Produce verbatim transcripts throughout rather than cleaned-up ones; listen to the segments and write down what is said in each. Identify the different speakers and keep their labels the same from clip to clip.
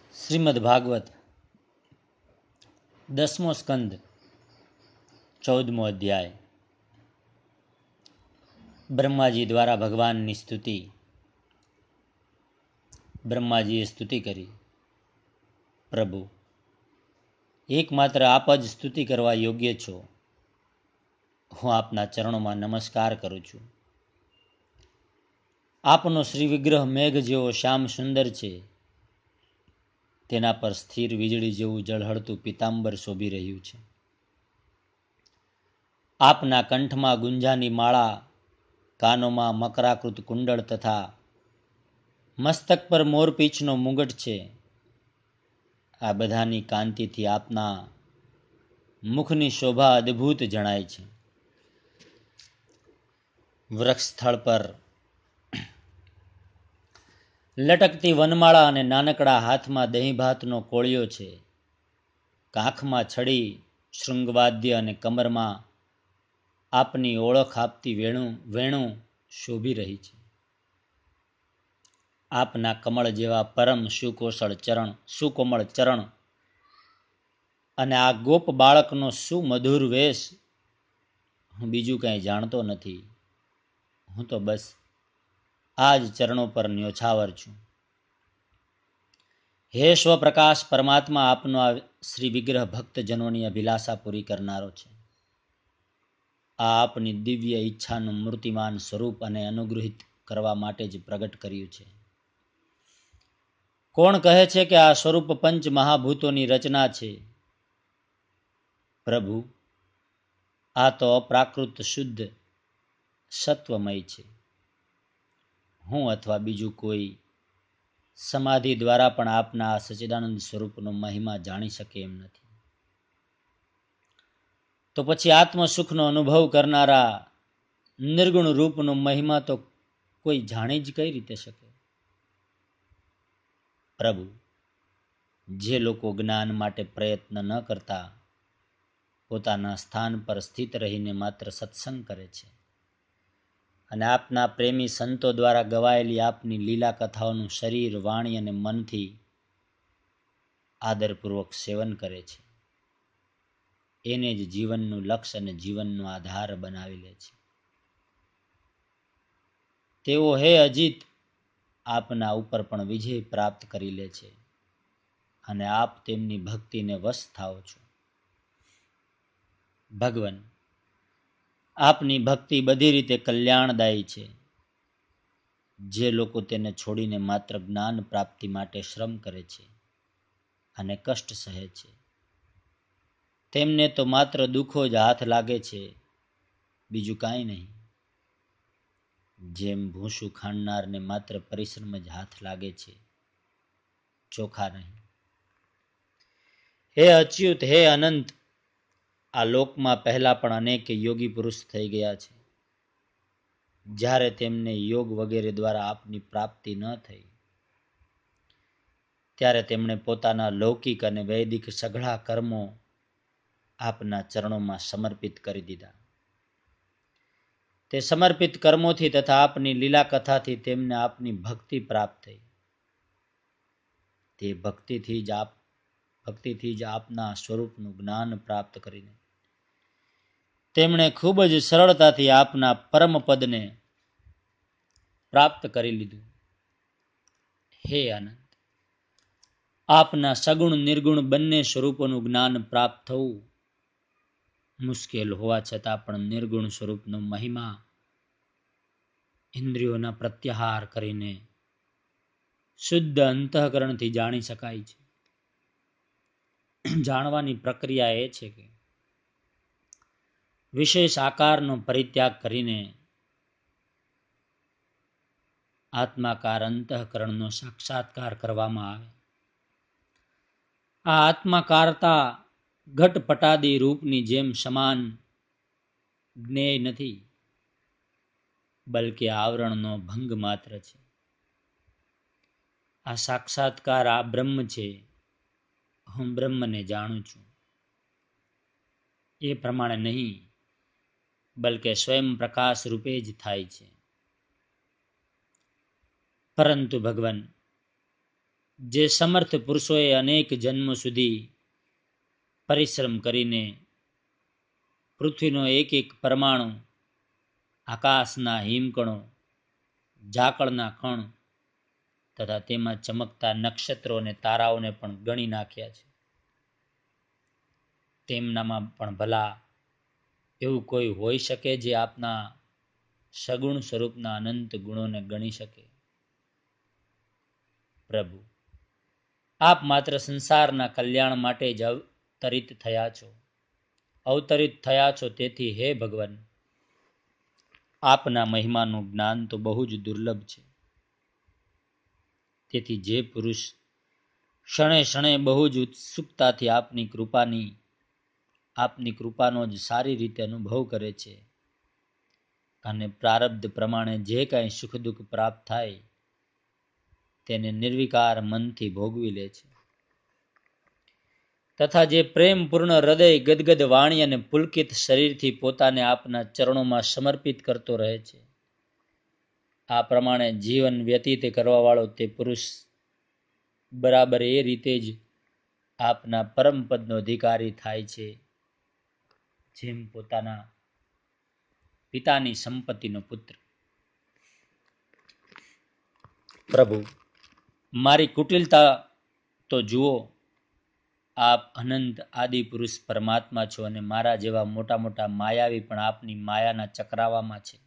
Speaker 1: શ્રીમદ ભાગવત દસમો સ્કંદ ચૌદમો અધ્યાય. બ્રહ્માજી દ્વારા ભગવાનની સ્તુતિ. બ્રહ્માજીએ સ્તુતિ કરી. પ્રભુ, એકમાત્ર આપ જ સ્તુતિ કરવા યોગ્ય છો. હું આપના ચરણોમાં નમસ્કાર કરું છું. આપનો શ્રી વિગ્રહ મેઘ જેવો શ્યામ સુંદર છે. તેના પર સ્થિર વીજળી જેવું ઝળહળતું પીતાંબર શોભી રહ્યું છે. આપના કંઠમાં ગુંજાની માળા, કાનોમાં મકરાકૃત કુંડળ તથા મસ્તક પર મોરપીંછનો મુગટ છે. આ બધાની કાંતિથી આપના મુખની શોભા અદ્ભુત જણાય છે. વૃક્ષ સ્થળ પર લટકતી વનમાળા અને નાનકડા હાથમાં દહીં ભાતનો કોળિયો છે. કાંખમાં છડી, શૃંગવાદ્ય અને કમરમાં આપની ઓળખ આપતી વેણુ વેણુ શોભી રહી છે. આપના કમળ જેવા પરમ સુકોષળ ચરણ સુકોમળ ચરણ અને આ ગોપ બાળકનો સુમધુર વેશ હું બીજું કંઈ જાણતો નથી. હું તો બસ આ જ ચરણો પર ન્યોછાવર છું. હે સ્વપ્રકાશ પરમાત્મા, આપનો આ શ્રી વિગ્રહ ભક્તજનોની અભિલાષા પૂરી કરનારો છે. આ આપની દિવ્ય ઈચ્છાનું મૂર્તિમાન સ્વરૂપ અને અનુગ્રહિત કરવા માટે જ પ્રગટ કર્યું છે. કોણ કહે છે કે આ સ્વરૂપ પંચ મહાભૂતોની રચના છે? પ્રભુ, આ તો અપ્રાકૃત શુદ્ધ સત્વમય છે. હું અથવા બીજું કોઈ સમાધિ દ્વારા પણ આપના આ સચ્ચિદાનંદ સ્વરૂપનો મહિમા જાણી શકે એમ નથી. તો પછી આત્મસુખનો અનુભવ કરનારા નિર્ગુણ રૂપનો મહિમા તો કોઈ જાણી જ કઈ રીતે શકે? પ્રભુ, જે લોકો જ્ઞાન માટે પ્રયત્ન ન કરતા પોતાના સ્થાન પર સ્થિત રહીને માત્ર સત્સંગ કરે છે અને આપના પ્રેમી સંતો દ્વારા ગવાયેલી આપની લીલા કથાઓનું શરીર, વાણી અને મનથી આદરપૂર્વક સેવન કરે છે, એને જ જીવનનું લક્ષ્ય અને જીવનનો આધાર બનાવી લે છે. તેઓ હે અજીત આપના ઉપર પણ વિજય પ્રાપ્ત કરી લે છે અને આપ તેમની ભક્તિને વશ થાઓ છો. ભગવાન, આપની ભક્તિ બધી રીતે કલ્યાણદાયી છે. જે લોકો તેને છોડીને માત્ર જ્ઞાન પ્રાપ્તિ માટે શ્રમ કરે છે અને કષ્ટ સહે છે, તેમને તો માત્ર દુઃખો જ હાથ લાગે છે, બીજું કાંઈ નહીં. જેમ ભૂસું ખાંડનારને માત્ર પરિશ્રમ જ હાથ લાગે છે, ચોખા નહીં. હે અચ્યુત, હે અનંત, આ લોકમાં પહેલા પણ અનેક યોગી પુરુષ થઈ ગયા છે. જ્યારે તેમને યોગ વગેરે દ્વારા આપની પ્રાપ્તિ ન થઈ, ત્યારે તેમણે પોતાના લૌકિક અને વૈદિક સઘળા કર્મો આપના ચરણોમાં સમર્પિત કરી દીધા. તે સમર્પિત કર્મોથી તથા આપની લીલા કથાથી તેમને આપની ભક્તિ પ્રાપ્ત થઈ. તે ભક્તિથી જ આપ ભક્તિથી જ આપના સ્વરૂપનું જ્ઞાન પ્રાપ્ત કરીને તેમણે ખૂબ જ સરળતાથી આપના પરમ પદને પ્રાપ્ત કરી લીધું. હે આનંદ, આપના સગુણ નિર્ગુણ બંને સ્વરૂપોનું જ્ઞાન પ્રાપ્ત થવું મુશ્કેલ હોવા છતાં પણ નિર્ગુણ સ્વરૂપનો મહિમા ઇન્દ્રિયોના પ્રત્યાહાર કરીને શુદ્ધ અંતઃકરણથી જાણી શકાય છે. જાણવાની પ્રક્રિયા એ છે કે વિશેષ આકારનો પરિત્યાગ કરીને આત્માકાર અંતઃકરણનો સાક્ષાત્કાર કરવામાં આવે. આ આત્માકારતા ઘટપટાદી રૂપની જેમ સમાન જ્ઞેય નથી, બલકે આવરણનો ભંગ માત્ર છે. આ સાક્ષાત્કાર આ બ્રહ્મ છે. હું બ્રહ્મને જાણું છું એ પ્રમાણે નહીં, બલકે સ્વયં પ્રકાશ રૂપે જ થાય છે. પરંતુ ભગવાન, જે સમર્થ પુરુષોએ અનેક જન્મો સુધી પરિશ્રમ કરીને પૃથ્વીનો એક એક પરમાણુ, આકાશના હિમકણો, ઝાકળના કણ તથા તેમાં ચમકતા નક્ષત્રો અને તારાઓને પણ ગણી નાખ્યા છે, તેમનામાં પણ ભલા એવું કોઈ હોઈ શકે જે આપના સગુણ સ્વરૂપના અનંત ગુણોને ગણી શકે? પ્રભુ, આપ માત્ર સંસારના કલ્યાણ માટે જ અવતરિત થયા છો અવતરિત થયા છો તેથી હે ભગવાન, આપના મહિમાનું જ્ઞાન તો બહુ જ દુર્લભ છે. તેથી જે પુરુષ ક્ષણે ક્ષણે બહુ જ ઉત્સુકતાથી આપની કૃપાની આપની કૃપાનો જ સારી રીતે અનુભવ કરે છે અને પ્રારબ્ધ પ્રમાણે જે કાંઈ સુખ દુઃખ પ્રાપ્ત થાય તેને નિર્વિકાર મનથી ભોગવી લે છે, તથા જે પ્રેમપૂર્ણ હૃદય, ગદગદ વાણી અને પુલકિત શરીરથી પોતાને આપના ચરણોમાં સમર્પિત કરતો રહે છે, આ પ્રમાણે જીવન વ્યતીત કરવા વાળો તે પુરુષ બરાબર એ રીતે જ આપના પરમ પદનો અધિકારી થાય છે, જેમ પોતાના પિતાની સંપત્તિનો પુત્ર. પ્રભુ, મારી કુટિલતા તો જુઓ. આપ અનંત આદિ પુરુષ પરમાત્મા છો અને મારા જેવા મોટા મોટા માયાવી પણ આપની માયાના ચક્રાવામાં છે.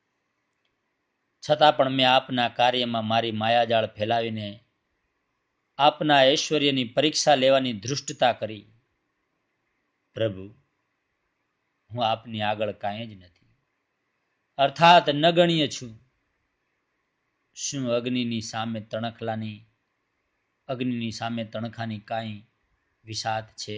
Speaker 1: છતાં પણ મેં આપના કાર્યમાં મારી માયાજાળ ફેલાવીને આપના ઐશ્વર્યની પરીક્ષા લેવાની ધૃષ્ટતા કરી. પ્રભુ, હું આપની આગળ કાંઈ જ નથી, અર્થાત નગણ્ય છું. શું અગ્નિની સામે તણખલાની અગ્નિની સામે તણખાની કાંઈ વિષાદ છે?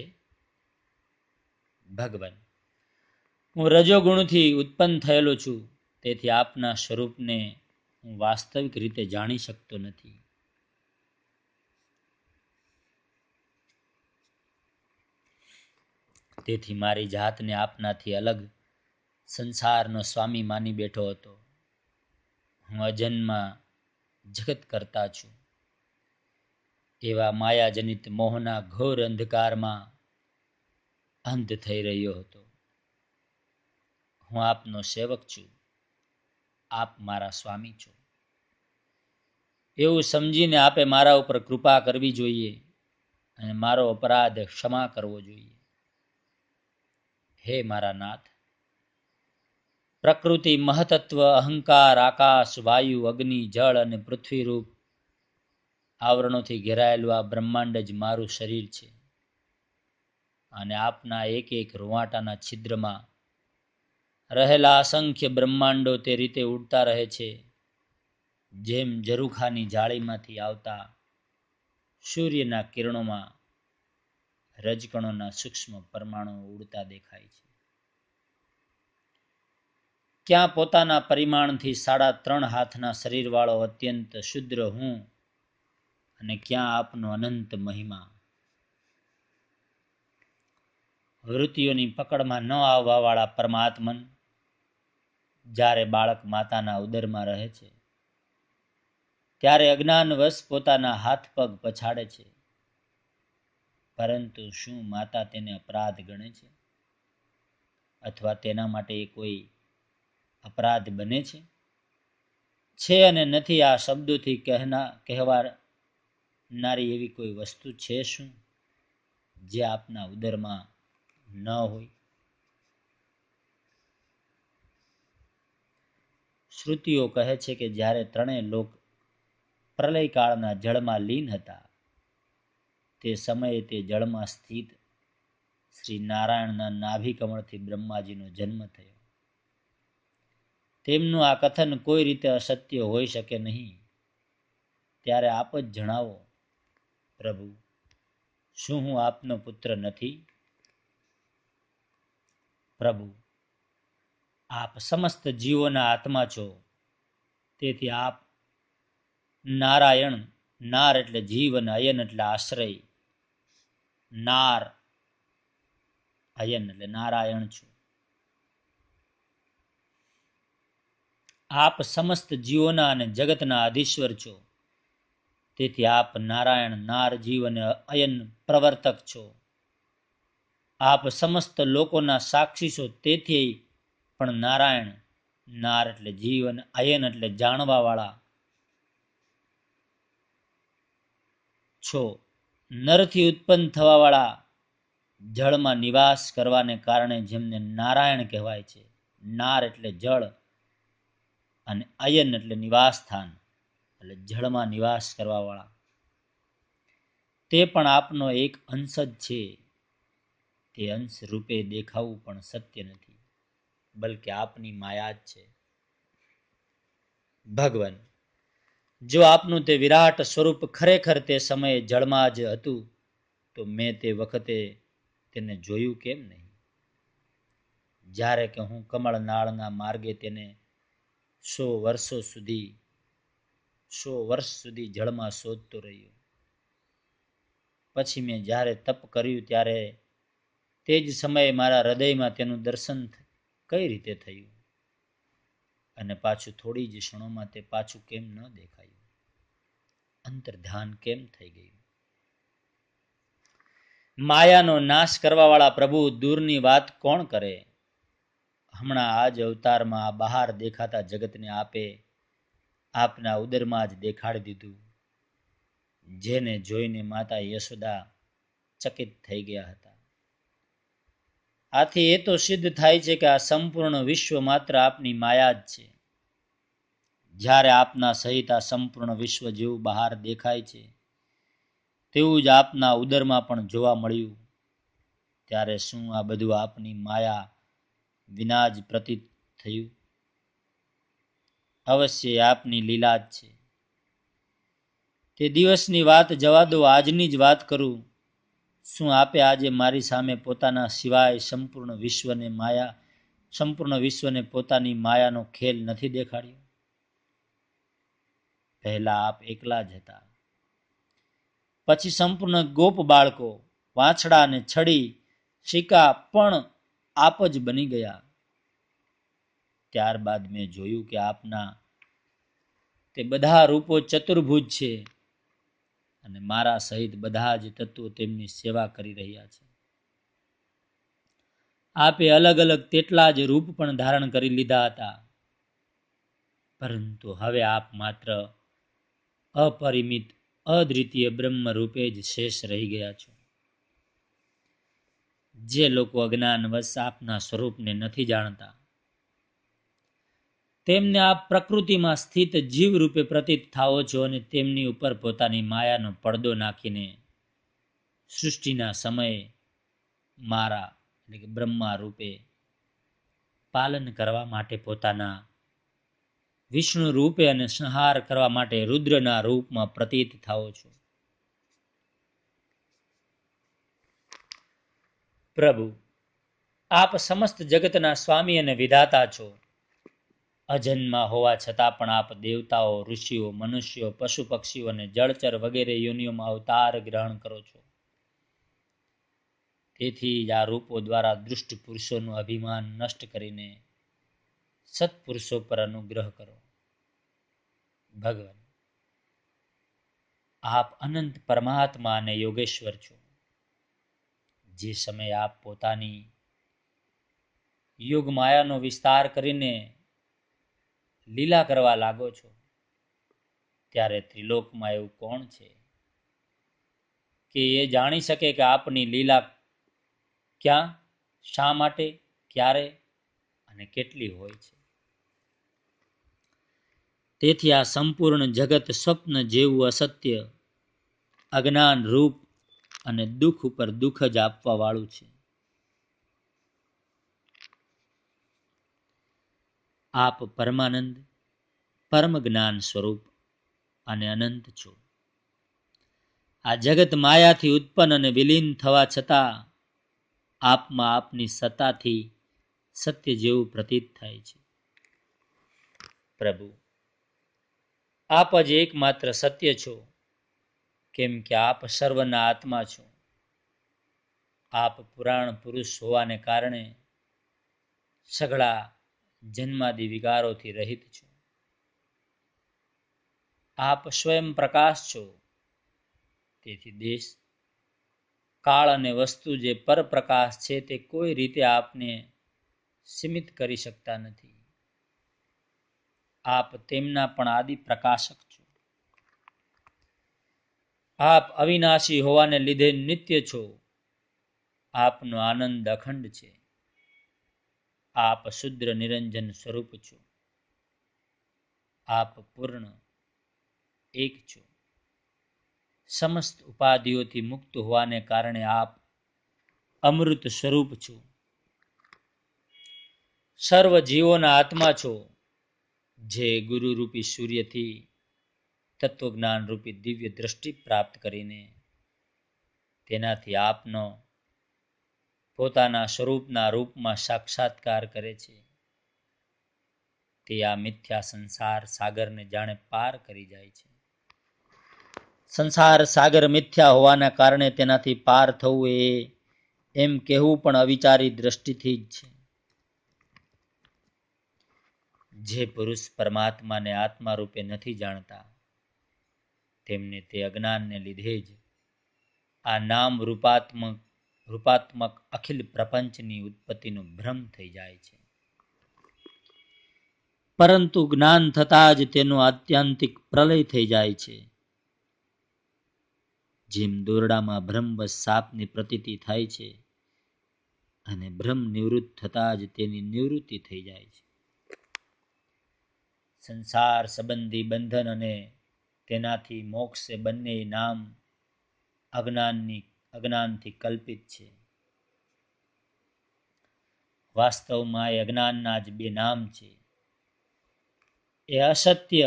Speaker 1: ભગવાન, હું રજોગુણથી ઉત્પન્ન થયેલો છું, તેથી આપના સ્વરૂપને હું વાસ્તવિક રીતે જાણી શકતો નથી. તેથી મારી જાતને આપનાથી અલગ સંસારનો સ્વામી માની બેઠો હતો. હું અજન્મા જગત કરતા છું. એવા માયાજનિત મોહના ઘોર અંધકારમાં અંધ થઈ રહ્યો હતો. હું આપનો સેવક છું, આપ મારા સ્વામી છો, એવું સમજીને આપે મારા ઉપર કૃપા કરવી જોઈએ અને મારો અપરાધ ક્ષમા કરવો જોઈએ. હે મારા નાથ, પ્રકૃતિ, મહતત્વ, અહંકાર, આકાશ, વાયુ, અગ્નિ, જળ અને પૃથ્વી રૂપ આવરણોથી ઘેરાયેલું આ બ્રહ્માંડ જ મારું શરીર છે અને આપના એક એક રૂવાટાના છિદ્રમાં રહેલા અસંખ્ય બ્રહ્માંડો તે રીતે ઉડતા રહે છે, જેમ ઝરૂખાની જાળીમાંથી આવતા સૂર્યના કિરણોમાં રજકણોના સૂક્ષ્મ પરમાણુઓ ઉડતા દેખાય છે. ક્યાં પોતાના પરિમાણથી સાડા ત્રણ હાથના શરીરવાળો અત્યંત શુદ્ર હું અને ક્યાં આપનો અનંત મહિમા. વૃત્તિઓની પકડમાં ન આવવા વાળા પરમાત્મન જ્યારે બાળક માતાના ઉદરમાં રહે છે ત્યારે અજ્ઞાનવશ પોતાના હાથ પગ પછાડે છે, પરંતુ શું માતા તેને અપરાધ ગણે છે અથવા તેના માટે એ કોઈ અપરાધ બને છે? છે અને નથી આ શબ્દોથી કહેના કહેવાનારી એવી કોઈ વસ્તુ છે શું જે આપના ઉદરમાં ન હોય? શ્રુતિઓ કહે છે કે જ્યારે ત્રણેય લોક પ્રલયકાળના જળમાં લીન હતા તે સમયે તે જળમાં સ્થિત શ્રી નારાયણના નાભી કમળથી બ્રહ્માજીનો જન્મ થયો. તેમનું આ કથન કોઈ રીતે અસત્ય હોઈ શકે નહીં. ત્યારે આપ જ જણાવો પ્રભુ, શું હું આપનો પુત્ર નથી? પ્રભુ, આપ સમસ્ત જીવોના આત્મા છો, તેથી આપ નારાયણ, નાર એટલે જીવ અને અયન એટલે આશ્રય, નાર અયન એટલે નારાયણ છો. આપ સમસ્ત જીવોના અને જગતના અધીશ્વર છો, તેથી આપ નારાયણ નાર જીવ અને અયન પ્રવર્તક છો. આપ સમસ્ત લોકોના સાક્ષી છો. તેથી પણ નારાયણ નાર એટલે જીવ અને અયન એટલે જાણવા વાળા છો. નરથી ઉત્પન્ન થવા વાળા જળમાં નિવાસ કરવાને કારણે જેમને નારાયણ કહેવાય છે. નાર એટલે જળ અને અયન એટલે નિવાસ સ્થાન, એટલે જળમાં નિવાસ કરવા વાળા. તે પણ આપનો એક અંશ જ છે. તે અંશ રૂપે દેખાવું પણ સત્ય નથી, બલકે આપની માયા જ છે. ભગવાન, જો આપનું તે વિરાટ સ્વરૂપ ખરેખર તે સમયે જળમાં જ હતું તો મેં તે વખતે તેને જોયું કેમ નહીં? જ્યારે કે હું કમળનાળના માર્ગે તેને સો વર્ષો સુધી સો વર્ષ સુધી જળમાં શોધતો રહ્યો. પછી મેં જ્યારે તપ કર્યું ત્યારે તે જ સમયે મારા હૃદયમાં તેનું દર્શન કઈ રીતે થયું, અને પાછું થોડી જ ક્ષણોમાં તે પાછું કેમ ન દેખાયું? અંતર્ધ્યાન કેમ થઈ ગયું? માયાનો નાશ કરવા વાળા પ્રભુ, દૂરની વાત કોણ કરે? હમણાં આજ અવતારમાં આ બહાર દેખાતા જગતને આપે આપના ઉદરમાં જ દેખાડી દીધું, જેને જોઈને માતા યશોદા ચકિત થઈ ગયા હતા. આથી એ તો સિદ્ધ થાય છે કે આ સંપૂર્ણ વિશ્વ માત્ર આપની માયા જ છે. જ્યારે આપના સહિત આ સંપૂર્ણ વિશ્વ જેવું બહાર દેખાય છે તેવું જ આપના ઉદરમાં પણ જોવા મળ્યું, ત્યારે શું આ બધું આપની માયા વિના જ પ્રતીત થયું? અવશ્ય આપની લીલા જ છે. તે દિવસની વાત જવા દો, આજની જ વાત કરું. શું આપે આજે મારી સામે પોતાના સિવાય સંપૂર્ણ વિશ્વને માયા સંપૂર્ણ વિશ્વને પોતાની માયાનો ખેલ નથી દેખાડ્યો? પહેલા આપ એકલા જ હતા, પછી સંપૂર્ણ ગોપ બાળકો, વાછડા અને છડી શિકા પણ આપ જ બની ગયા. ત્યારબાદ મેં જોયું કે આપના તે બધા રૂપો ચતુર્ભુજ છે અને મારા સહિત બધા જ તત્વો તેમની સેવા કરી રહ્યા છે. આપે અલગ અલગ તેટલા જ રૂપ પણ ધારણ કરી લીધા હતા, પરંતુ હવે આપ માત્ર અપરિમિત અદ્વિતીય બ્રહ્મ રૂપે જ શેષ રહી ગયા છો. જે લોકો અજ્ઞાનવશ આપના સ્વરૂપને નથી જાણતા તેમને આપ પ્રકૃતિમાં સ્થિત જીવ રૂપે પ્રતીત થાઓ છો અને તેમની ઉપર પોતાની માયાનો પડદો નાખીને સૃષ્ટિના સમયે મારા એટલે કે બ્રહ્મા રૂપે પાલન કરવા માટે પોતાના વિષ્ણુ રૂપે અને સંહાર કરવા માટે રુદ્રના રૂપમાં પ્રતીત થાઓ છો. પ્રભુ, આપ સમસ્ત જગતના સ્વામી અને વિધાતા છો. અજન્મા હોવા છતાં પણ આપ દેવતાઓ, ઋષિઓ, મનુષ્યો, પશુ પક્ષીઓ અને જળચર વગેરે યોનિઓમાં અવતાર ગ્રહણ કરો છો. તેથી જ આ રૂપો દ્વારા દુષ્ટ પુરુષોનું અભિમાન નષ્ટ કરીને સત્પુરુષો પર અનુગ્રહ કરો. ભગવાન, આપ અનંત પરમાત્મા અને યોગેશ્વર છો. જે સમયે આપ પોતાની યોગ માયાનો વિસ્તાર કરીને લીલા કરવા લાગો છો ત્યારે ત્રિલોકમાં એવું કોણ છે કે એ જાણી શકે કે આપની લીલા ક્યાં, શા માટે, ક્યારે અને કેટલી હોય છે? તેથી આ સંપૂર્ણ જગત સ્વપ્ન જેવું અસત્ય, અજ્ઞાન રૂપ અને દુઃખ ઉપર દુઃખ જ આપવા વાળું છે. આપ પરમાનંદ, પરમ જ્ઞાન સ્વરૂપ અને અનંત છો. આ જગત માયાથી ઉત્પન્ન અને વિલીન થવા છતાં આપમાં આપની સત્તાથી સત્ય જેવું પ્રતીત થાય છે. પ્રભુ, આપ જ એકમાત્ર સત્ય છો, કેમ કે આપ સર્વના આત્મા છો. આપ પુરાણ પુરુષ હોવાને કારણે સઘળા જન્માદિ વિકારોથી રહિત છો. આપ સ્વયં પ્રકાશ છો, તેથી દેશ, કાળ અને વસ્તુ જે પરપ્રકાશ છે તે કોઈ રીતે આપને સીમિત કરી શકતા નથી. આપ તેમના પણ આદિ પ્રકાશક છો. આપ અવિનાશી હોવાને લીધે નિત્ય છો. આપનો આનંદ અખંડ છે. આપ શુદ્ર નિરંજન સ્વરૂપ છો. આપ પૂર્ણ એક છો. સમસ્ત ઉપાધિઓથી મુક્ત હોવાને કારણે આપ અમૃત સ્વરૂપ છો. સર્વ જીવોના આત્મા છો, જે ગુરુ રૂપી સૂર્યથી તત્વજ્ઞાન રૂપી દિવ્ય દ્રષ્ટિ પ્રાપ્ત કરીને તેનાથી આપનો પોતાના સ્વરૂપના રૂપમાં સાક્ષાત્કાર કરે છે. તે આ મિથ્યા સંસાર સાગરને જાણે પાર કરી જાય છે. સંસાર સાગર મિથ્યા હોવાના કારણે તેનાથી પાર થવું એ એમ કહેવું પણ અવિચારી દ્રષ્ટિથી જ છે. જે પુરુષ પરમાત્માને આત્મા રૂપે નથી જાણતા, તેમને તે અજ્ઞાનને લીધે જ આ નામ રૂપાત્મક રૂપાત્મક અખિલ પ્રપંચની ઉત્પત્તિનો ભ્રમ થઈ જાય છે. પરંતુ જ્ઞાન થતાં જ તેનો આત્યંતિક પ્રલય થઈ જાય છે. જેમ દોરડામાં ભ્રમવશ સાપની પ્રતીતિ થાય છે અને ભ્રમ નિવૃત્ત થતાં જ તેની નિવૃત્તિ થઈ જાય છે. સંસાર સંબંધી બંધન અને તેનાથી મોક્ષ એ બંને નામ અજ્ઞાનની અજ્ઞાનથી કલ્પિત છે. વાસ્તવમાં એ અજ્ઞાનના જ બે નામ છે. એ અસત્ય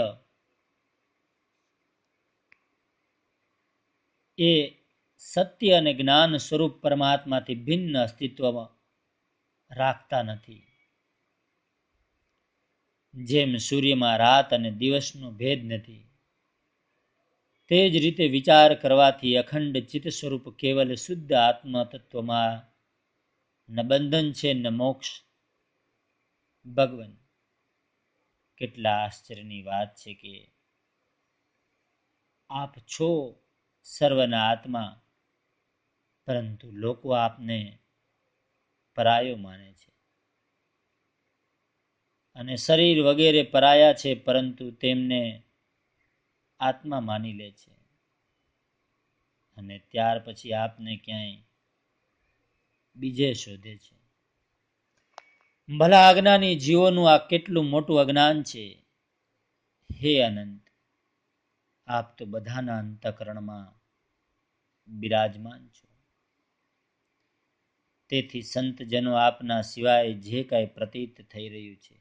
Speaker 1: એ સત્ય અને જ્ઞાન સ્વરૂપ પરમાત્માથી ભિન્ન અસ્તિત્વમાં રાખતા નથી. જેમ સૂર્યમાં રાત અને દિવસનો ભેદ નથી, તે જ રીતે વિચાર કરવાથી અખંડ ચિત્ત સ્વરૂપ કેવલ શુદ્ધ આત્મ તત્વમાં ન બંધન છે ન મોક્ષ. ભગવાન, કેટલા આશ્ચર્યની વાત છે કે આપ છો સર્વના આત્મા, પરંતુ લોકો આપને પરાયો માને છે અને શરીર વગેરે પરાયા છે, પરંતુ તેમને આત્મા માની લે છે અને ત્યાર પછી આપને ક્યાંય બીજે શોધે છે. ભલા અજ્ઞાની જીવોનું આ કેટલું મોટું અજ્ઞાન છે. હે અનંત, આપ તો બધાના અંતઃકરણમાં બિરાજમાન છો. તેથી સંતજનો આપના સિવાય જે કાંઈ પ્રતીત થઈ રહ્યું છે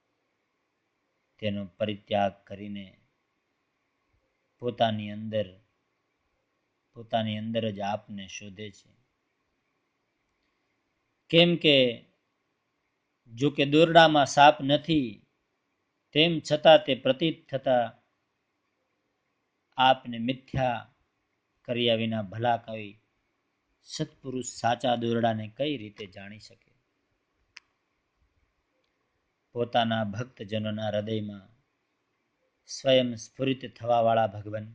Speaker 1: તેનો પરિત્યાગ કરીને પોતાની અંદર પોતાની અંદર જ આપને શોધે છે. કેમ કે જો કે દોરડામાં સાપ નથી, તેમ છતાં તે પ્રતીત થતા આપને મિથ્યા કર્યા વિના ભલા કવિ સત્પુરુષ સાચા દોરડાને કઈ રીતે જાણી શકે? પોતાના ભક્તજનોના હૃદયમાં સ્વયં સ્ફુરિત થવા વાળા ભગવાન,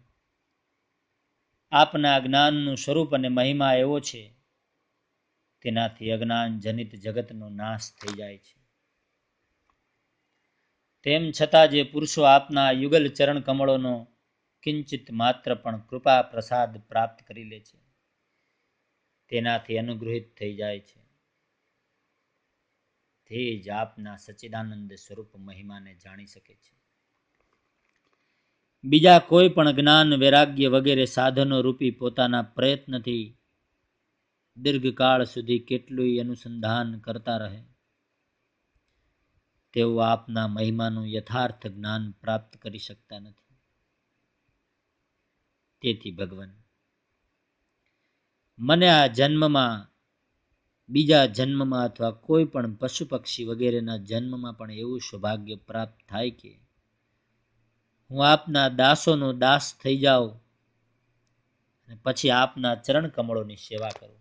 Speaker 1: આપના જ્ઞાનનું સ્વરૂપ અને મહિમા એવો છે, તેનાથી અજ્ઞાન જનિત જગતનો નાશ થઈ જાય છે. તેમ છતાં જે પુરુષો આપના યુગલ ચરણ કમળોનો કિંચિત માત્ર પણ કૃપા પ્રસાદ પ્રાપ્ત કરી લે છે, તેનાથી અનુગ્રહિત થઈ જાય છે. તે જ આપના સચ્ચિદાનંદ સ્વરૂપ મહિમાને જાણી શકે છે. બીજા કોઈ પણ જ્ઞાન વૈરાગ્ય વગેરે સાધનો રૂપી પોતાના પ્રયત્નથી દીર્ઘકાળ સુધી કેટલુંય અનુસંધાન કરતા રહે, તેઓ આપના મહિમાનું યથાર્થ જ્ઞાન પ્રાપ્ત કરી શકતા નથી. તેથી ભગવાન, મને આ જન્મમાં, બીજા જન્મમાં અથવા કોઈ પણ પશુ પક્ષી વગેરેના જન્મમાં પણ એવું સૌભાગ્ય પ્રાપ્ત થાય કે હું આપના દાસોનો દાસ થઈ જાઉં અને પછી આપના ચરણ કમળોની સેવા કરું.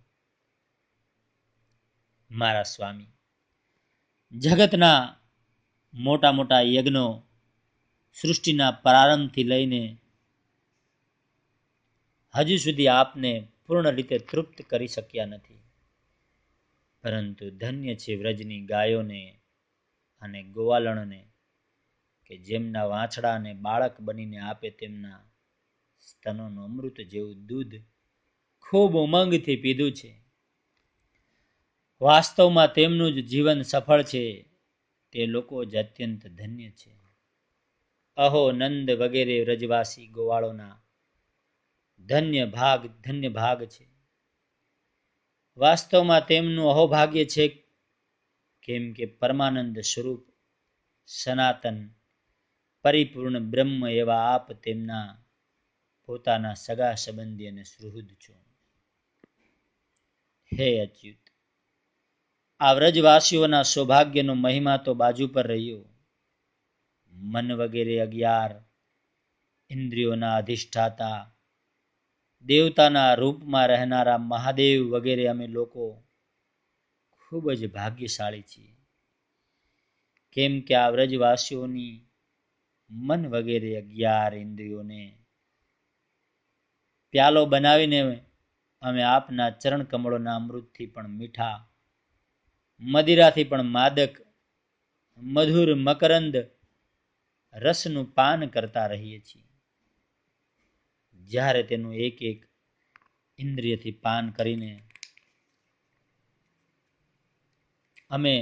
Speaker 1: મારા સ્વામી, જગતના મોટા મોટા યજ્ઞો સૃષ્ટિના પ્રારંભથી લઈને હજુ સુધી આપને પૂર્ણ રીતે તૃપ્ત કરી શક્યા નથી. પરંતુ ધન્ય છે વ્રજની ગાયોને અને ગોવાલણને કે જેમના વાછડાને બાળક બનીને આપે તેમના સ્તનોનું અમૃત જેવું દૂધ ખૂબ ઉમંગથી પીધું છે. વાસ્તવમાં તેમનું જ જીવન સફળ છે. તે લોકો જ અત્યંત ધન્ય છે. અહો નંદ વગેરે વ્રજવાસી ગોવાળોના ધન્ય ભાગ ધન્ય ભાગ છે. વાસ્તવમાં તેમનું અહોભાગ્ય છે, કેમ કે પરમાનંદ સ્વરૂપ સનાતન પરિપૂર્ણ બ્રહ્મ એવા આપ તેમના પોતાના સગા સંબંધી અને સુહૃદ છો. હે અચ્યુત, આ વ્રજવાસીઓના સૌભાગ્યનો મહિમા તો બાજુ પર રહ્યો. મન વગેરે અગિયાર ઇન્દ્રિયોના અધિષ્ઠાતા દેવતાના રૂપમાં રહેનારા મહાદેવ વગેરે અમે લોકો ખૂબ જ ભાગ્યશાળી છીએ. કેમ કે આ વ્રજવાસીઓની મન વગેરે અગિયાર ઇન્દ્રિયોને પ્યાલો બનાવીને અમે આપના ચરણ કમળોના અમૃતથી પણ મીઠા, મદિરાથી પણ માદક, મધુર મકરંદ રસનું પાન કરતા રહીએ છીએ. જ્યારે તેનું એક એક ઇન્દ્રિયથી પાન કરીને અમે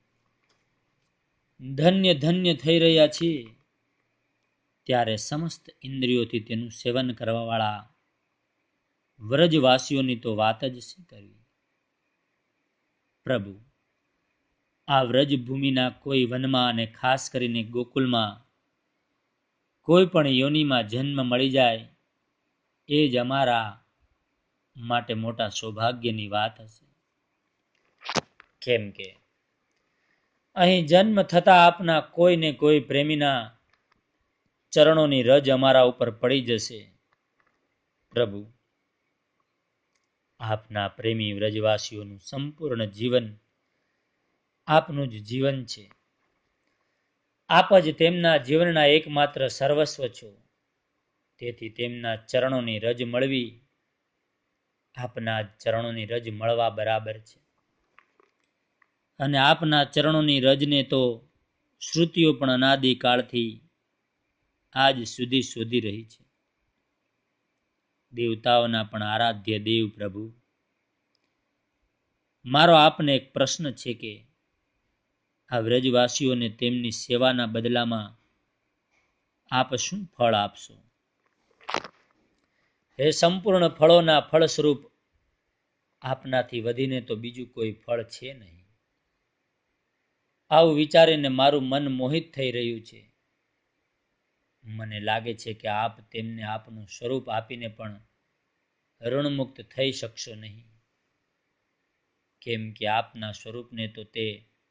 Speaker 1: ધન્ય ધન્ય થઈ રહ્યા છીએ, ત્યારે સમસ્ત ઇન્દ્રિયોથી તેનું સેવન કરવાવાળા વ્રજવાસીઓની તો વાત જ શી કરવી. પ્રભુ, આ વ્રજભૂમિના કોઈ વનમાં અને ખાસ કરીને ગોકુલમાં કોઈ પણ યોનિમાં જન્મ મળી જાય એ જ અમારા માટે મોટા સૌભાગ્યની વાત હશે. કેમ કે અહીં જન્મ થતા આપના કોઈ ને કોઈ પ્રેમીના ચરણોની રજ અમારા ઉપર પડી જશે. પ્રભુ, આપના પ્રેમી વ્રજવાસીઓનું સંપૂર્ણ જીવન આપનું જ જીવન છે. આપ જ તેમના જીવનના એકમાત્ર સર્વસ્વ છો. તેથી તેમના ચરણોની રજ મળવી આપના ચરણોની રજ મળવા બરાબર છે. અને આપના ચરણોની રજને તો શ્રુતિઓ પણ અનાદિકાળથી આજ સુધી શોધી રહી છે. દેવતાઓના પણ આરાધ્ય દેવ પ્રભુ, મારો આપને એક પ્રશ્ન છે કે આ વ્રજવાસીઓને તેમની સેવાના બદલામાં આપ શું ફળ આપશો? હે સંપૂર્ણ ફળોના ફળ સ્વરૂપ, આપનાથી વધીને તો બીજું કોઈ ફળ છે નહીં. આવું વિચારીને મારું મન મોહિત થઈ રહ્યું છે. મને લાગે છે કે આપ તેમને આપનું સ્વરૂપ આપીને પણ ઋણમુક્ત થઈ શકશો નહીં. કેમ કે આપના સ્વરૂપને તો તે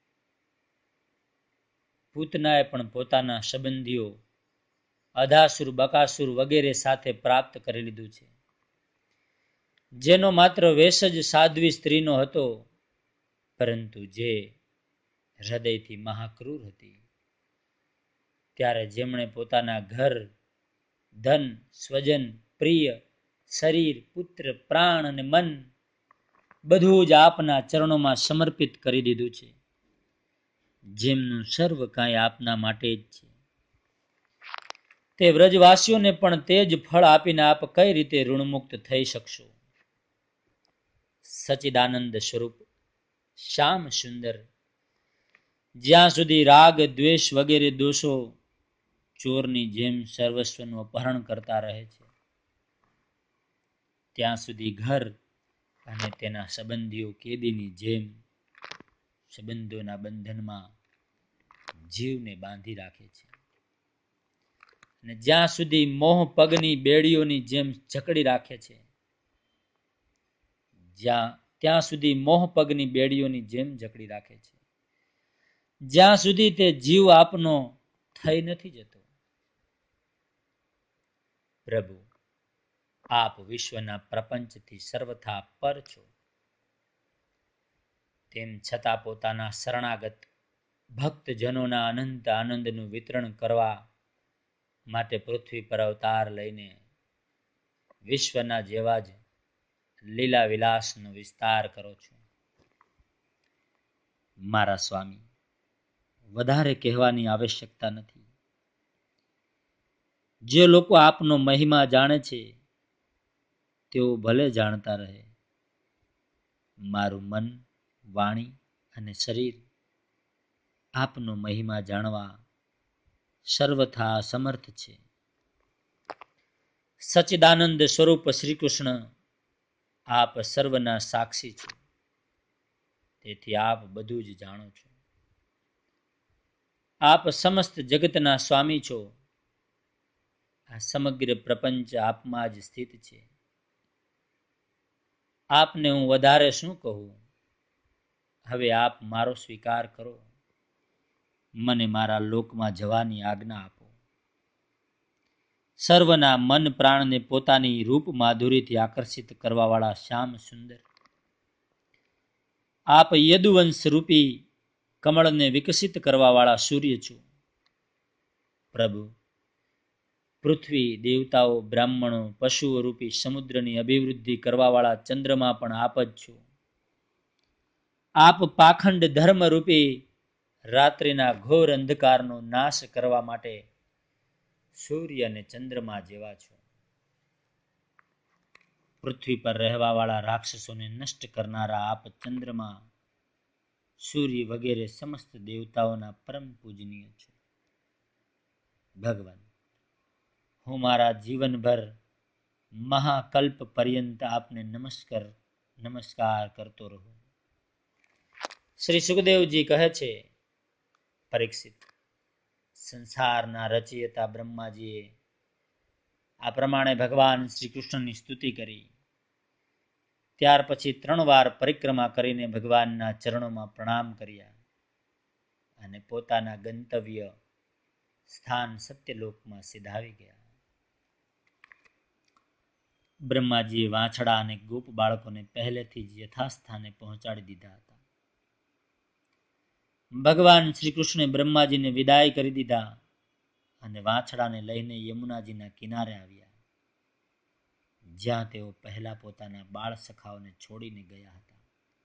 Speaker 1: પૂતનાએ પણ પોતાના સંબંધીઓ અધાસુર, બકાસુર વગેરે સાથે પ્રાપ્ત કરી લીધું છે. જેનો માત્ર વેશ જ સાધ્વી સ્ત્રીનો હતો, પરંતુ જે હૃદયથી મહાક્રૂર હતી. ત્યારે જેમણે પોતાના ઘર, ધન, સ્વજન, પ્રિય, શરીર, પુત્ર, પ્રાણ અને મન બધું જ આપના ચરણોમાં સમર્પિત કરી દીધું છે, જેમનું સર્વ કાંઈ આપના માટે જ છે, તે વ્રજવાસીઓને પણ તે જ ફળ આપીને આપ કઈ રીતે ઋણમુક્ત થઈ શકશો? સચ્ચિદાનંદ સ્વરૂપ શ્યામ સુંદર, જ્યાં સુધી રાગ, દ્વેષ વગેરે દોષો ચોરની જેમ સર્વસ્વનું અપહરણ કરતા રહે છે, ત્યાં સુધી ઘર અને તેના સંબંધીઓ કેદીની જેમ સંબંધોના બંધનમાં જીવને બાંધી રાખે છે. અને જ્યાં સુધી મોહ પગની બેડીઓની જેમ જકડી રાખે છે, જ્યાં ત્યાં સુધી મોહ પગની બેડીઓની જેમ જકડી રાખે છે, જ્યાં સુધી તે જીવ આપનો થઈ નથી જતો. પ્રભુ, આપ વિશ્વના પ્રપંચથી સર્વથા પર છો. તેમ છતાં પોતાના શરણાગત ભક્તજનોના અનંત આનંદનું વિતરણ કરવા માટે પૃથ્વી પર અવતાર લઈને વિશ્વના જેવા જ લીલા વિલાસનો વિસ્તાર કરો છો. મારા સ્વામી, વધારે કહેવાની આવશ્યકતા નથી. જે લોકો આપનો મહિમા જાણે છે તેઓ ભલે જાણતા રહે. મારું મન, વાણી અને શરીર આપનો મહિમા જાણવા સર્વથા સમર્થ છે. સચ્ચિદાનંદ સ્વરૂપ શ્રી કૃષ્ણ આપ સર્વના સાક્ષી છો, તેથી આપ બધું જ જાણો છો. આપ સમસ્ત જગતના સ્વામી છો. આ સમગ્ર પ્રપંચ આપમાં જ સ્થિત છે. આપને હું વધારે શું કહું? હવે આપ મારો સ્વીકાર કરો. મને મારા લોકમાં જવાની આજ્ઞા આપો. સર્વના મન પ્રાણને પોતાની રૂપ માધુરીથી આકર્ષિત કરવાવાળા શ્યામ સુંદર આપ યદુવંશ રૂપી કમળને વિકસિત કરવાવાળા સૂર્ય છો. પ્રભુ, પૃથ્વી, દેવતાઓ, બ્રાહ્મણો, પશુઓ રૂપી સમુદ્રની અભિવૃદ્ધિ કરવાવાળા ચંદ્રમા પણ આપ જ છો. આપ પાખંડ ધર્મ રૂપી રાત્રિના ઘોર અંધકારનો નાશ કરવા માટે સૂર્ય અને ચંદ્રમા જેવા છો. પૃથ્વી પર રહેવાવાળા રાક્ષસોને નષ્ટ કરનારા આપ ચંદ્રમા, સૂર્ય વગેરે સમસ્ત દેવતાઓના પરમ પૂજનીય છો. ભગવાન, હું મારા જીવનભર મહાકલ્પ પર્યંત આપને નમસ્કાર નમસ્કાર કરતો રહું. શ્રી સુખદેવજી કહે છે, પરીક્ષિત, સંસારના રચયિતા બ્રહ્માજીએ આ પ્રમાણે ભગવાન શ્રી કૃષ્ણની સ્તુતિ કરી. ત્યાર પછી ત્રણ વાર પરિક્રમા કરીને ભગવાનના ચરણોમાં પ્રણામ કર્યા અને પોતાના ગંતવ્ય સ્થાન સત્યલોકમાં સિધાવી ગયા. બ્રહ્માજીએ વાછડા અને ગોપ બાળકોને પહેલેથી જ યથાસ્થાને પહોંચાડી દીધા હતા. ભગવાન શ્રી કૃષ્ણે બ્રહ્માજીને વિદાય કરી દીધા અને વાછડાને લઈને યમુનાજીના કિનારે આવ્યા, જ્યાં તેઓ પહેલા પોતાના બાળ સખાઓને છોડીને ગયા હતા.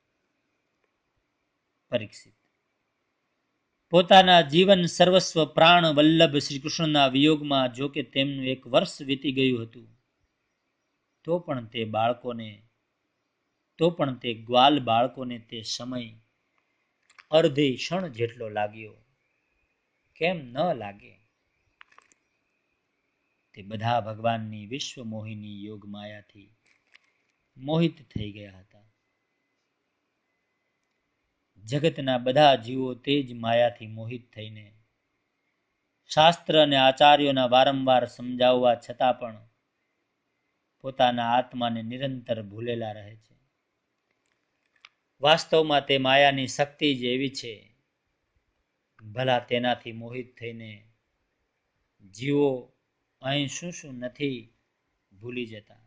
Speaker 1: પરીક્ષિત, પોતાના જીવન સર્વસ્વ પ્રાણ વલ્લભ શ્રી કૃષ્ણના વિયોગમાં જો કે તેમનું એક વર્ષ વીતી ગયું હતું, તો પણ તે બાળકોને તો પણ તે ગ્વાલ બાળકોને તે સમય અર્ધી ક્ષણ જેટલો લાગ્યો. કેમ ન લાગે? તે બધા ભગવાનની વિશ્વ મોહિની યોગ માયાથી મોહિત થઈ ગયા હતા. જગતના બધા જીવો તે જ માયાથી મોહિત થઈને શાસ્ત્ર અને આચાર્યોના વારંવાર સમજાવવા છતાં પણ પોતાના આત્માને નિરંતર ભૂલેલા રહે છે. વાસ્તવમાં તે માયાની શક્તિ જ એવી છે, ભલા તેનાથી મોહિત થઈને જીવો અહીં શું શું નથી ભૂલી જતા.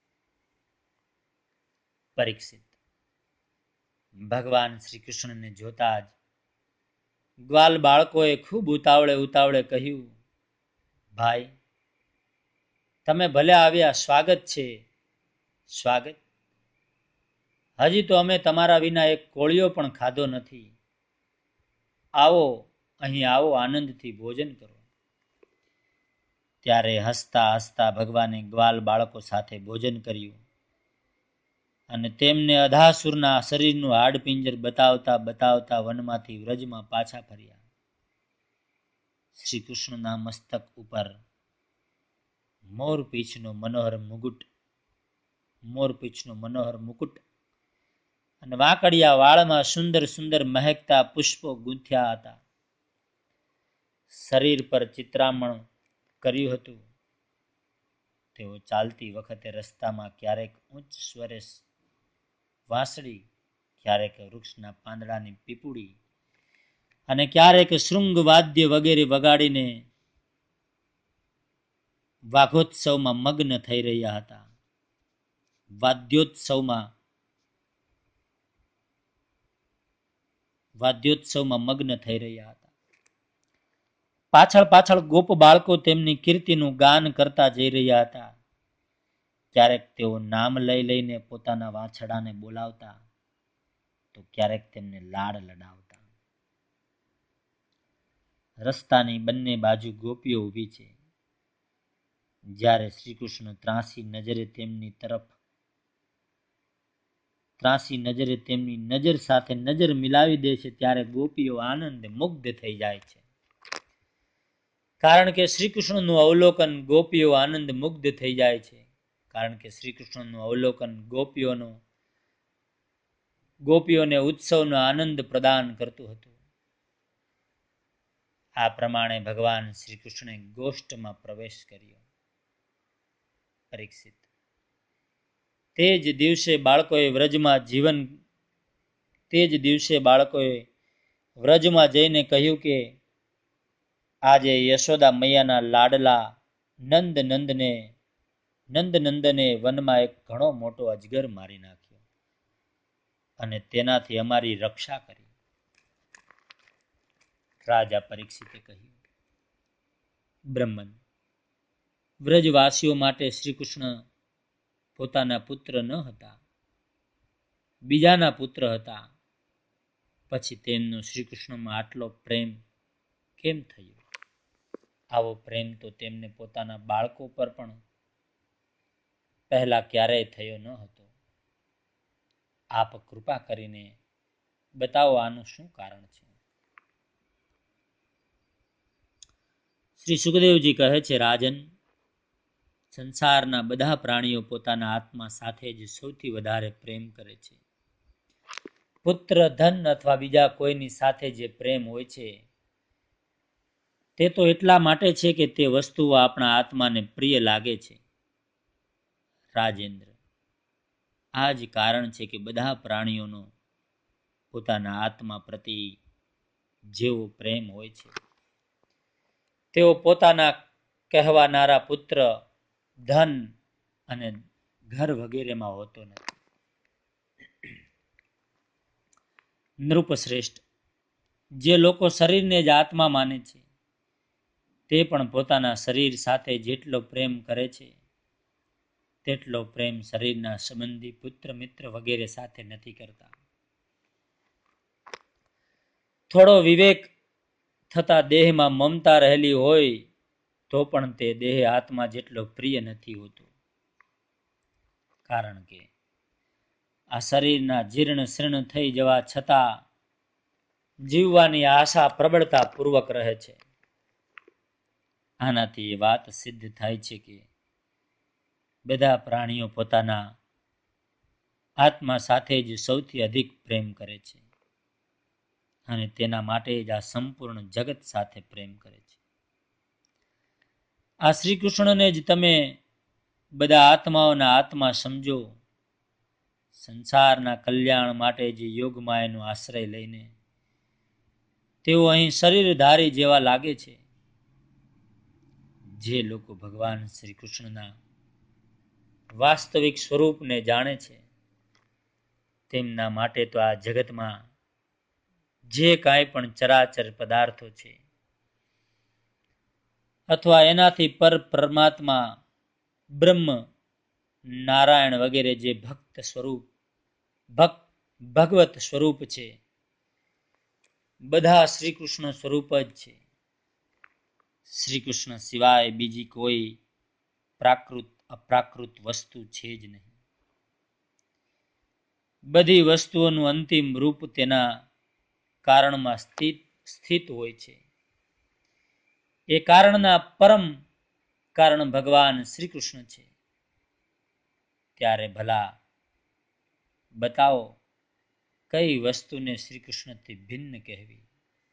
Speaker 1: પરીક્ષિત, ભગવાન શ્રી કૃષ્ણને જોતા જ ગ્વાલ બાળકોએ ખૂબ ઉતાવળે ઉતાવળે કહ્યું, ભાઈ, તમે ભલે આવ્યા, સ્વાગત છે, સ્વાગત. હજી તો અમે તમારા વિના એક કોળિયો પણ ખાધો નથી. આવો, અહીં આવો, આનંદથી ભોજન કરો. ત્યારે હસતા હસતા ભગવાને ગ્વાલ બાળકો સાથે ભોજન કર્યું અને તેમને અધાસુરના શરીરનું હાડપિંજર બતાવતા બતાવતા વનમાંથી વ્રજમાં પાછા ફર્યા. શ્રી કૃષ્ણના મસ્તક ઉપર મોરપીંછનો મનોહર મુગુટ મોરપીંછનો મનોહર મુકુટ અને વાંકડિયા વાળમાં સુંદર સુંદર મહેકતા પુષ્પો ગૂંથ્યા હતા. શરીર પર ચિત્રામણ કર્યું હતું. તેઓ ચાલતી વખતે રસ્તામાં ક્યારેક ઉચ્ચ સ્વરે વાંસળી, ક્યારેક વૃક્ષના પાંદડાની પીપુડી અને ક્યારેક શૃંગ વાદ્ય વગેરે વગાડીને વાઘોત્સવમાં મગ્ન થઈ રહ્યા હતા. વાદ્યોત્સવમાં વાદ્યોત્સવમાં મગ્ન થઈ રહ્યા હતા. પાછળ પાછળ ગોપ બાળકો તેમની કીર્તિનું ગાન કરતા જઈ રહ્યા હતા. ક્યારેક તેઓ નામ લઈ લઈને પોતાના વાછડાને બોલાવતા, તો ક્યારેક તેમને લાડ લડાવતા. રસ્તાની બંને બાજુ ગોપીઓ ઊભી છે. જ્યારે શ્રી કૃષ્ણ ત્રાસી નજરે તેમની તરફ ત્રાસી નજરે તેમની નજર સાથે નજર મિલાવી દે છે, ત્યારે ગોપીઓ આનંદે મુગ્ધ થઈ જાય છે. કારણ કે શ્રી કૃષ્ણનું અવલોકન ગોપીઓ આનંદ મુગ્ધ થઈ જાય છે. કારણ કે શ્રી કૃષ્ણનું અવલોકન ગોપીઓનો ગોપીઓને ઉત્સવનો આનંદ પ્રદાન કરતું હતું. આ પ્રમાણે ભગવાન શ્રી કૃષ્ણે ગોષ્ઠમાં પ્રવેશ કર્યો. પરીક્ષિત, તે જ દિવસે બાળકોએ વ્રજમાં જીવન તે જ દિવસે બાળકોએ વ્રજમાં જઈને કહ્યું કે આજે યશોદા મૈયાના લાડલા નંદ નંદને નંદ નંદને વનમાં એક ઘણો મોટો અજગર મારી નાખ્યો અને તેનાથી અમારી રક્ષા કરી. રાજા પરીક્ષિતે કહ્યું, બ્રહ્મન, વ્રજવાસીઓ માટે શ્રી કૃષ્ણ પોતાના પુત્ર ન હતા, બીજાના પુત્ર હતા. પછી તેમનો શ્રી કૃષ્ણમાં આટલો પ્રેમ કેમ થયો? આવો પ્રેમ તો તેમને પોતાના બાળકો પર પણ પહેલા ક્યારેય થયો ન હતો. આપ કૃપા કરીને બતાવો આનું શું કારણ છે? શ્રી સુખદેવજી કહે છે, રાજન, સંસારના બધા પ્રાણીઓ પોતાના આત્મા સાથે જ સૌથી વધારે પ્રેમ કરે છે. પુત્ર, ધન અથવા બીજા કોઈની સાથે જે પ્રેમ હોય છે તે તો એટલા માટે છે કે તે વસ્તુઓ આપણા આત્માને પ્રિય લાગે છે. રાજેન્દ્ર, આ જ કારણ છે કે બધા પ્રાણીઓનો પોતાના આત્મા પ્રતિ જેવો પ્રેમ હોય છે તેઓ પોતાના કહેવાનારા પુત્ર, ધન અને ઘર વગેરેમાં હોતો નથી. નૃપશ્રેષ્ઠ, જે લોકો શરીરને જ આત્મા માને છે તે પણ પોતાના શરીર સાથે જેટલો પ્રેમ કરે છે તેટલો પ્રેમ શરીરના સંબંધી, પુત્ર, મિત્ર વગેરે સાથે નથી કરતા. થોડો વિવેક થતા દેહમાં મમતા રહેલી હોય તો પણ તે દેહ આત્મા જેટલો પ્રિય નથી હોતો. કારણ કે આ શરીરના જીર્ણ શીર્ણ થઈ જવા છતાં જીવવાની આશા પ્રબળતા પૂર્વક રહે છે. આનાથી એ વાત સિદ્ધ થાય છે કે બધા પ્રાણીઓ પોતાના આત્મા સાથે જ સૌથી અધિક પ્રેમ કરે છે અને તેના માટે જ આ સંપૂર્ણ જગત સાથે પ્રેમ કરે છે. આ શ્રી કૃષ્ણને જ તમે બધા આત્માઓના આત્મા સમજો. સંસારના કલ્યાણ માટે જે યોગમાયાનો આશ્રય લઈને તેઓ અહીં શરીરધારી જેવા લાગે છે. જે લોકો ભગવાન શ્રી કૃષ્ણના વાસ્તવિક સ્વરૂપને જાણે છે તેમના માટે તો આ જગતમાં જે કાંઈ પણ ચરાચર પદાર્થો છે અથવા એનાથી પર પરમાત્મા, બ્રહ્મ, નારાયણ વગેરે જે ભક્ત સ્વરૂપ ભક્ત ભગવત સ્વરૂપ છે બધા શ્રી કૃષ્ણ સ્વરૂપ જ છે. શ્રી કૃષ્ણ સિવાય બીજી કોઈ પ્રાકૃત અપ્રાકૃત વસ્તુ છે જ નહીં. બધી વસ્તુઓનું અંતિમ રૂપ તેના કારણમાં સ્થિત સ્થિત હોય છે. એ કારણના પરમ કારણ ભગવાન શ્રી કૃષ્ણ છે. ત્યારે ભલા બતાવો કઈ વસ્તુને શ્રી કૃષ્ણથી ભિન્ન કહેવી?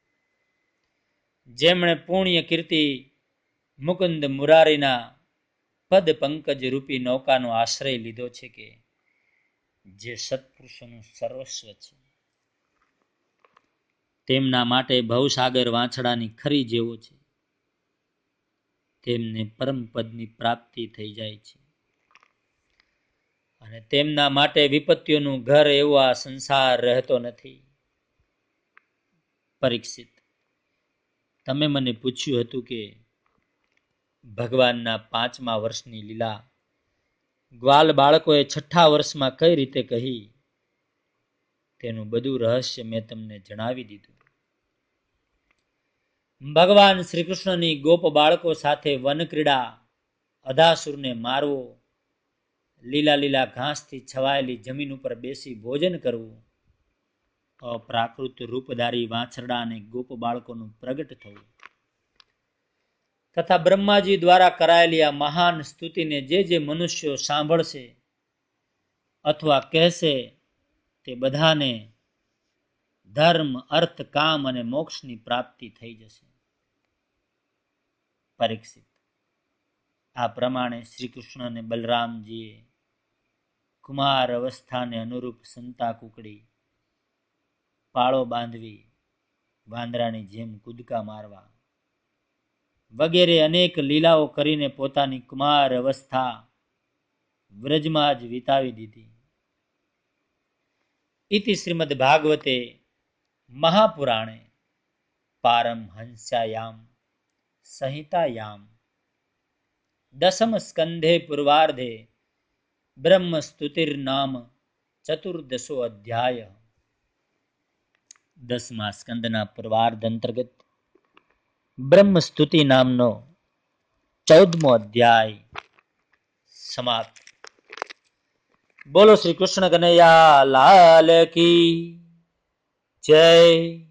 Speaker 1: જેમણે પુણ્ય કીર્તિ મુકુંદ મુરારીના પદ પંકજ રૂપી નૌકાનો આશ્રય લીધો છે કે જે સત્પુરુષોનું સર્વસ્વ છે, તેમના માટે ભવસાગર વાંછડાની ખરી જેવો છે. તેમને પરમ પદની પ્રાપ્તિ થઈ જાય છે અને તેમના માટે વિપત્તિઓનું ઘર એવો આ સંસાર રહેતો નથી. પરીક્ષિત, તમે મને પૂછ્યું હતું કે ભગવાનના પાંચમા વર્ષની લીલા ગ્વાલ બાળકોએ છઠ્ઠા વર્ષમાં કઈ રીતે કહી તેનું બધું રહસ્ય મેં તમને જણાવી દીધું. ભગવાન શ્રી કૃષ્ણની ગોપ બાળકો સાથે વનક્રીડા, અધાસુરને મારવો, લીલા લીલા ઘાસથી છવાયેલી જમીન ઉપર બેસી ભોજન કરવું, અપ્રાકૃત રૂપધારી વાછરડા અને ગોપ બાળકોનું પ્રગટ થવું તથા બ્રહ્માજી દ્વારા કરાયેલી આ મહાન સ્તુતિને જે જે મનુષ્યો સાંભળશે અથવા કહેશે તે બધાને ધર્મ, અર્થ, કામ અને મોક્ષની પ્રાપ્તિ થઈ જશે. પરીક્ષિત, આ પ્રમાણે શ્રી કૃષ્ણ અને બલરામજીએ કુમાર અવસ્થાને અનુરૂપ સંતા કુકડી, પાળો બાંધવી, વાંદરાની જેમ કૂદકા મારવા વગેરે અનેક લીલાઓ કરીને પોતાની કુમાર અવસ્થા વ્રજમાં જ વિતાવી દીધી. ઇતિ શ્રીમદ ભાગવતે મહાપુરાણે પારમહંસ્યાયામ સંહિતાયામ દસમ સ્કંધે પૂર્વાર્ધે બ્રહ્મસ્તુતિર્નામ ચતુર્દશો અધ્યાય. દસમા સ્કંદના પૂર્વાર્ધ અંતર્ગત બ્રહ્મસ્તુતિ નામનો ચૌદમો અધ્યાય સમાપ્ત. બોલો શ્રી કૃષ્ણ કનૈયા લાલ કી જય.